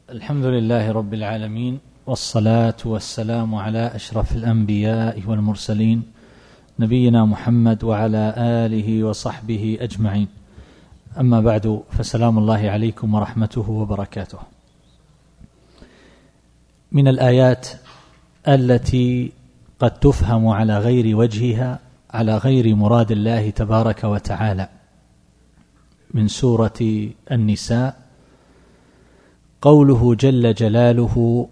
الحمد لله رب العالمين، والصلاة والسلام على أشرف الأنبياء والمرسلين نبينا محمد وعلى آله وصحبه أجمعين. أما بعد، فسلام الله عليكم ورحمته وبركاته. من الآيات التي قد تفهم على غير وجهها، على غير مراد الله تبارك وتعالى، من سورة النساء قوله جل جلاله: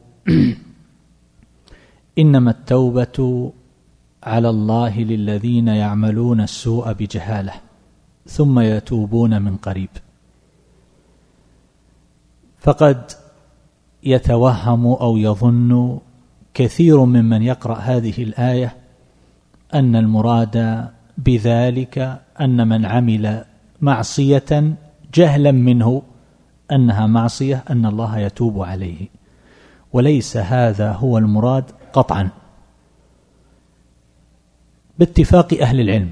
إنما التوبة على الله للذين يعملون السوء بجهالة ثم يتوبون من قريب. فقد يتوهم أو يظن كثير ممن يقرأ هذه الآية أن المراد بذلك أن من عمل معصية جهلا منه أنها معصية أن الله يتوب عليه، وليس هذا هو المراد قطعا باتفاق أهل العلم.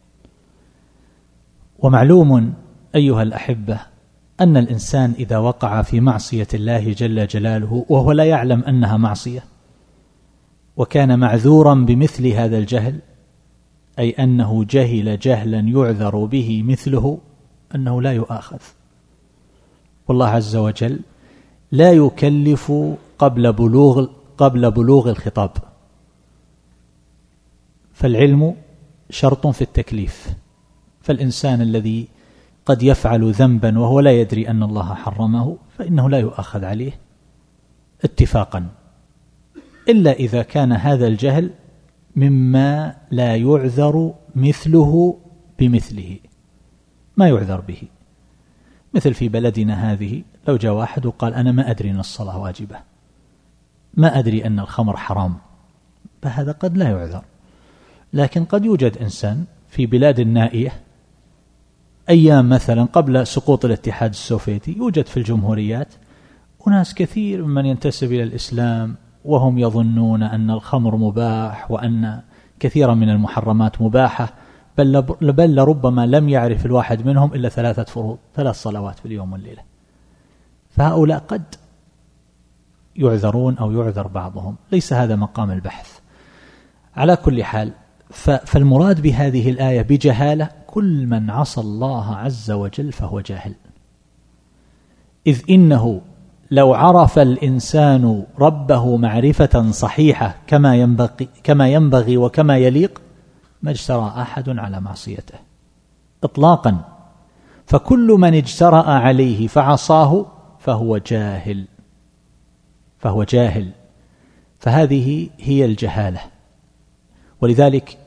ومعلوم أيها الأحبة أن الإنسان إذا وقع في معصية الله جل جلاله وهو لا يعلم أنها معصية، وكان معذورا بمثل هذا الجهل، أي أنه جهل جهلا يعذر به مثله، أنه لا يؤاخذ. والله عز وجل لا يكلف قبل بلوغ الخطاب، فالعلم شرط في التكليف. فالإنسان الذي قد يفعل ذنبا وهو لا يدري أن الله حرمه فإنه لا يؤاخذ عليه اتفاقا، إلا إذا كان هذا الجهل مما لا يعذر مثله بمثله، ما يعذر به. مثل في بلدنا هذه، لو جاء واحد وقال أنا ما أدري أن الصلاة واجبة، ما أدري أن الخمر حرام، فهذا قد لا يعذر. لكن قد يوجد إنسان في بلاد النائية أيام مثلا قبل سقوط الاتحاد السوفيتي، يوجد في الجمهوريات وناس كثير ممن ينتسب إلى الإسلام وهم يظنون أن الخمر مباح وأن كثيرا من المحرمات مباحة، بل ربما لم يعرف الواحد منهم إلا 3 فروض، 3 صلوات في اليوم والليلة. فهؤلاء قد يعذرون أو يعذر بعضهم، ليس هذا مقام البحث. على كل حال، فالمراد بهذه الآية بجهالة كل من عصى الله عز وجل فهو جاهل، إذ إنه لو عرف الإنسان ربه معرفة صحيحة كما ينبغي وكما يليق ما اجترأ أحد على معصيته إطلاقا. فكل من اجترأ عليه فعصاه فهو جاهل. فهذه هي الجهالة. ولذلك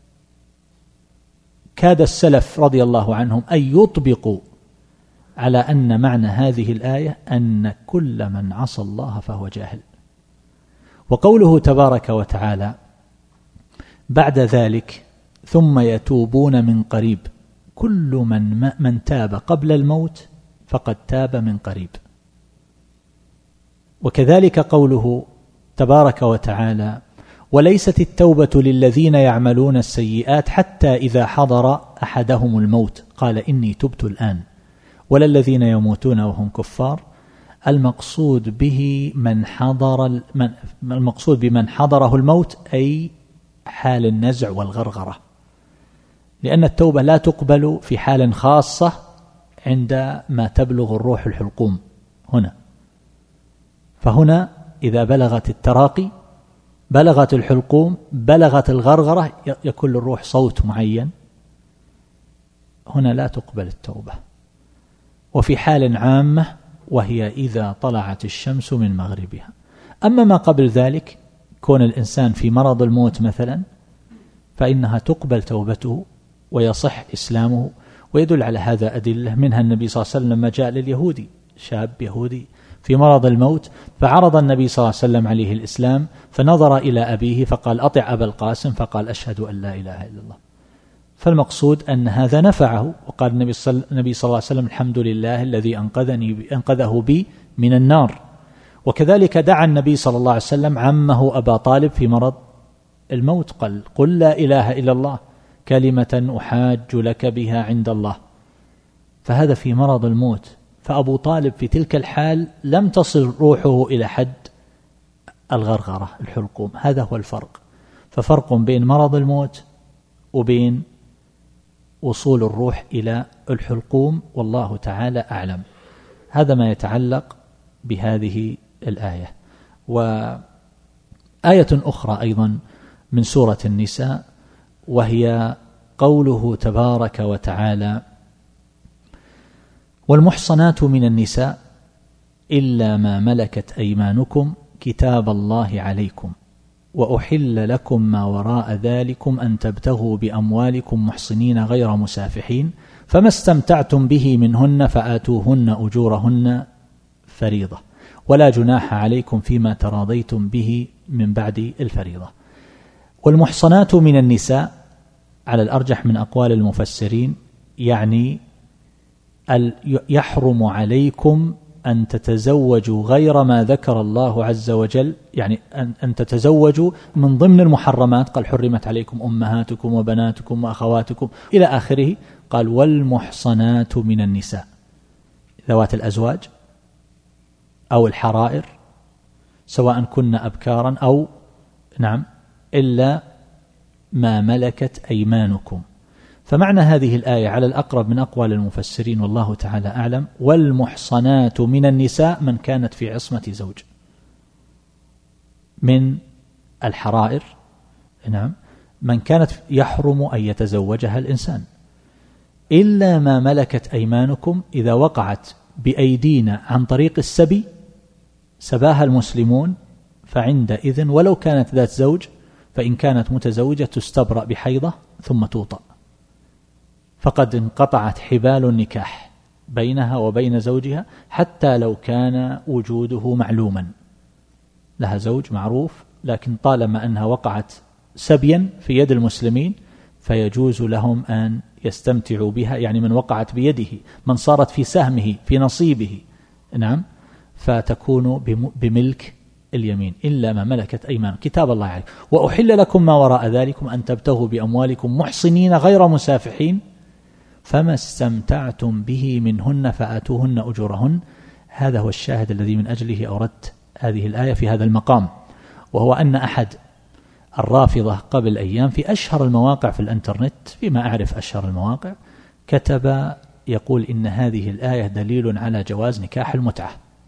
كاد السلف رضي الله عنهم أن يطبقوا على أن معنى هذه الآية أن كل من عصى الله فهو جاهل. وقوله تبارك وتعالى بعد ذلك ثم يتوبون من قريب، كل من تاب قبل الموت فقد تاب من قريب. وكذلك قوله تبارك وتعالى وليست التوبة للذين يعملون السيئات حتى إذا حضر أحدهم الموت قال إني تبت الآن ولا الذين يموتون وهم كفار. المقصود بمن حضره الموت أي حال النزع والغرغرة، لأن التوبة لا تقبل في حال خاصة عندما تبلغ الروح الحلقوم هنا. فهنا إذا بلغت التراقي، بلغت الحلقوم، بلغت الغرغرة، يكون للروح صوت معين، هنا لا تقبل التوبة. وفي حال عامة وهي إذا طلعت الشمس من مغربها. أما ما قبل ذلك، كون الإنسان في مرض الموت مثلا، فإنها تقبل توبته ويصح إسلامه. ويدل على هذا أدلة، منها النبي صلى الله عليه وسلم لما جاء لليهودي، شاب يهودي في مرض الموت، فعرض النبي صلى الله عليه وسلم عليه الإسلام، فنظر إلى أبيه فقال أطع أبا القاسم، فقال أشهد أن لا إله إلا الله. فالمقصود أن هذا نفعه، وقال النبي صلى الله عليه وسلم الحمد لله الذي أنقذه بي من النار. وكذلك دعا النبي صلى الله عليه وسلم عمه أبا طالب في مرض الموت، قل لا إله إلا الله كلمة أحاج لك بها عند الله. فهذا في مرض الموت. فأبو طالب في تلك الحال لم تصل روحه إلى حد الغرغرة الحلقوم. هذا هو الفرق. ففرق بين مرض الموت وبين وصول الروح إلى الحلقوم، والله تعالى أعلم. هذا ما يتعلق بهذه الآية. وآية أخرى أيضا من سورة النساء، وهي قوله تبارك وتعالى: والمحصنات من النساء إلا ما ملكت أيمانكم كتاب الله عليكم وأحل لكم ما وراء ذلكم أن تبتغوا بأموالكم محصنين غير مسافحين فما استمتعتم به منهن فآتوهن أجورهن فريضة ولا جناح عليكم فيما تراضيتم به من بعد الفريضة. والمحصنات من النساء على الأرجح من أقوال المفسرين يعني يحرم عليكم أن تتزوجوا غير ما ذكر الله عز وجل، يعني أن تتزوجوا من ضمن المحرمات. قال: حرمت عليكم أمهاتكم وبناتكم وأخواتكم إلى آخره. قال: والمحصنات من النساء ذوات الأزواج أو الحرائر سواء كن أبكارا أو إلا ما ملكت أيمانكم. فمعنى هذه الآية على الأقرب من أقوال المفسرين والله تعالى أعلم: والمحصنات من النساء من كانت في عصمة زوج من الحرائر، من كانت يحرم أن يتزوجها الإنسان، إلا ما ملكت أيمانكم إذا وقعت بأيدينا عن طريق السبي سباها المسلمون، فعندئذ ولو كانت ذات زوج فإن كانت متزوجة تستبرأ بحيضة ثم توطأ، فقد انقطعت حبال النكاح بينها وبين زوجها حتى لو كان وجوده معلوما، لها زوج معروف، لكن طالما أنها وقعت سبيا في يد المسلمين فيجوز لهم أن يستمتعوا بها، يعني من وقعت بيده، من صارت في سهمه في نصيبه، فتكون بملك اليمين إلا ما ملكت أيمان كتاب الله عليكم وأحل لكم ما وراء ذلكم أن تبتغوا بأموالكم محصنين غير مسافحين فما استمتعتم به منهن فآتوهن أجورهن. هذا هو الشاهد الذي من أجله أوردت هذه الآية في هذا المقام، وهو أن أحد الرافضة قبل أيام في أشهر المواقع في الانترنت، فيما أعرف أشهر المواقع، كتب يقول إن هذه الآية دليل على جواز نكاح المتعة،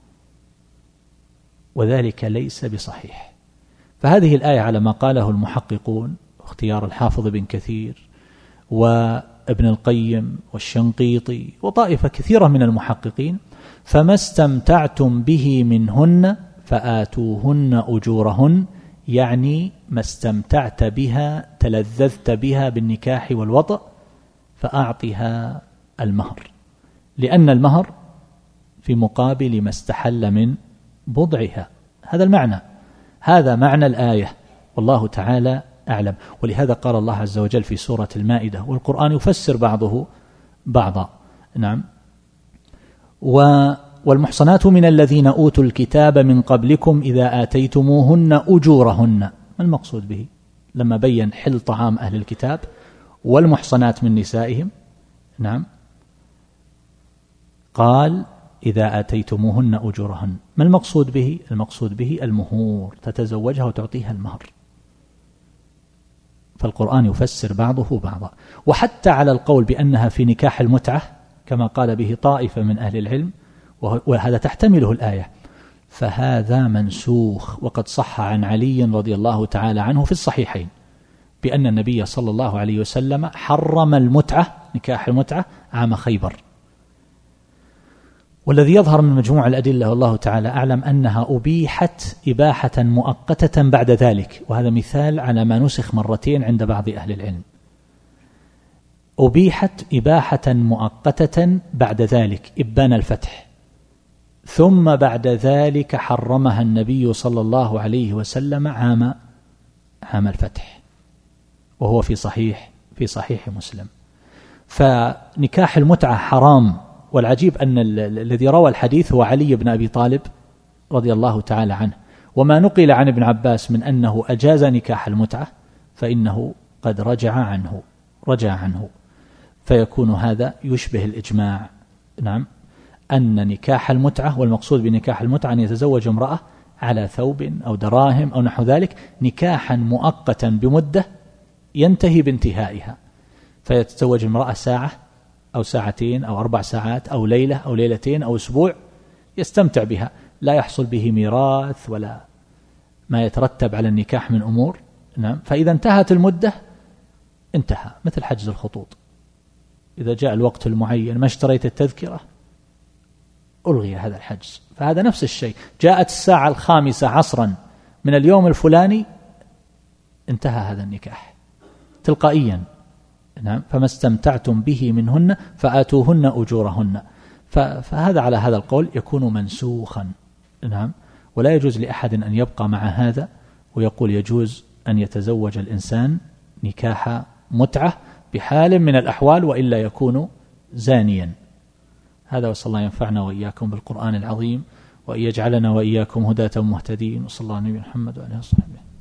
وذلك ليس بصحيح. فهذه الآية على ما قاله المحققون، اختيار الحافظ بن كثير وابن القيم والشنقيطي وطائفة كثيرة من المحققين: فما استمتعتم به منهن فآتوهن أجورهن، يعني ما استمتعت بها تلذذت بها بالنكاح والوطأ فأعطها المهر، لأن المهر في مقابل ما استحل من بضعها. هذا المعنى، هذا معنى الآية، والله تعالى أعلم. ولهذا قال الله عز وجل في سورة المائدة، والقرآن يفسر بعضه بعضا، والمحصنات من الذين أوتوا الكتاب من قبلكم إذا آتيتموهن أجورهن. ما المقصود به لما بين حل طعام أهل الكتاب والمحصنات من نسائهم؟ قال إذا آتيتموهن أجورهن. ما المقصود به؟ المقصود به المهور، تتزوجها وتعطيها المهر. فالقرآن يفسر بعضه بعضا. وحتى على القول بأنها في نكاح المتعة كما قال به طائفة من أهل العلم، وهذا تحتمله الآية، فهذا منسوخ. وقد صح عن علي رضي الله تعالى عنه في الصحيحين بأن النبي صلى الله عليه وسلم حرم المتعة، نكاح المتعة، عام خيبر. والذي يظهر من مجموع الأدلة والله تعالى أعلم أنها أبيحت إباحة مؤقتة بعد ذلك، وهذا مثال على ما نسخ مرتين عند بعض أهل العلم. أبيحت إباحة مؤقتة بعد ذلك إبان الفتح، ثم بعد ذلك حرمها النبي صلى الله عليه وسلم عام الفتح، وهو في صحيح مسلم. فنكاح المتعة حرام. والعجيب أن الذي روى الحديث هو علي بن أبي طالب رضي الله تعالى عنه، وما نقل عن ابن عباس من أنه أجاز نكاح المتعة فإنه قد رجع عنه، فيكون هذا يشبه الإجماع. أن نكاح المتعة، والمقصود بنكاح المتعة أن يتزوج امرأة على ثوب أو دراهم أو نحو ذلك، نكاحا مؤقتا بمدة ينتهي بانتهائها، فيتزوج امرأة ساعة أو ساعتين أو 4 ساعات أو ليلة أو ليلتين أو أسبوع يستمتع بها، لا يحصل به ميراث ولا ما يترتب على النكاح من أمور. نعم. فإذا انتهت المدة انتهى، مثل حجز الخطوط، إذا جاء الوقت المعين ما اشتريت التذكرة ألغي هذا الحجز. فهذا نفس الشيء، جاءت الساعة 5 عصرا من اليوم الفلاني انتهى هذا النكاح تلقائيا. نعم. فما استمتعتم به منهن فآتوهن أجورهن. فهذا على هذا القول يكون منسوخا. نعم. ولا يجوز لأحد أن يبقى مع هذا ويقول يجوز أن يتزوج الإنسان نكاح متعة بحال من الأحوال وإلا يكون زانيا. هذا، وصلى الله ينفعنا وإياكم بالقرآن العظيم وأن يجعلنا وإياكم هداة مهتدين، وصلى الله على نبينا محمد وعلى آله وصحبه.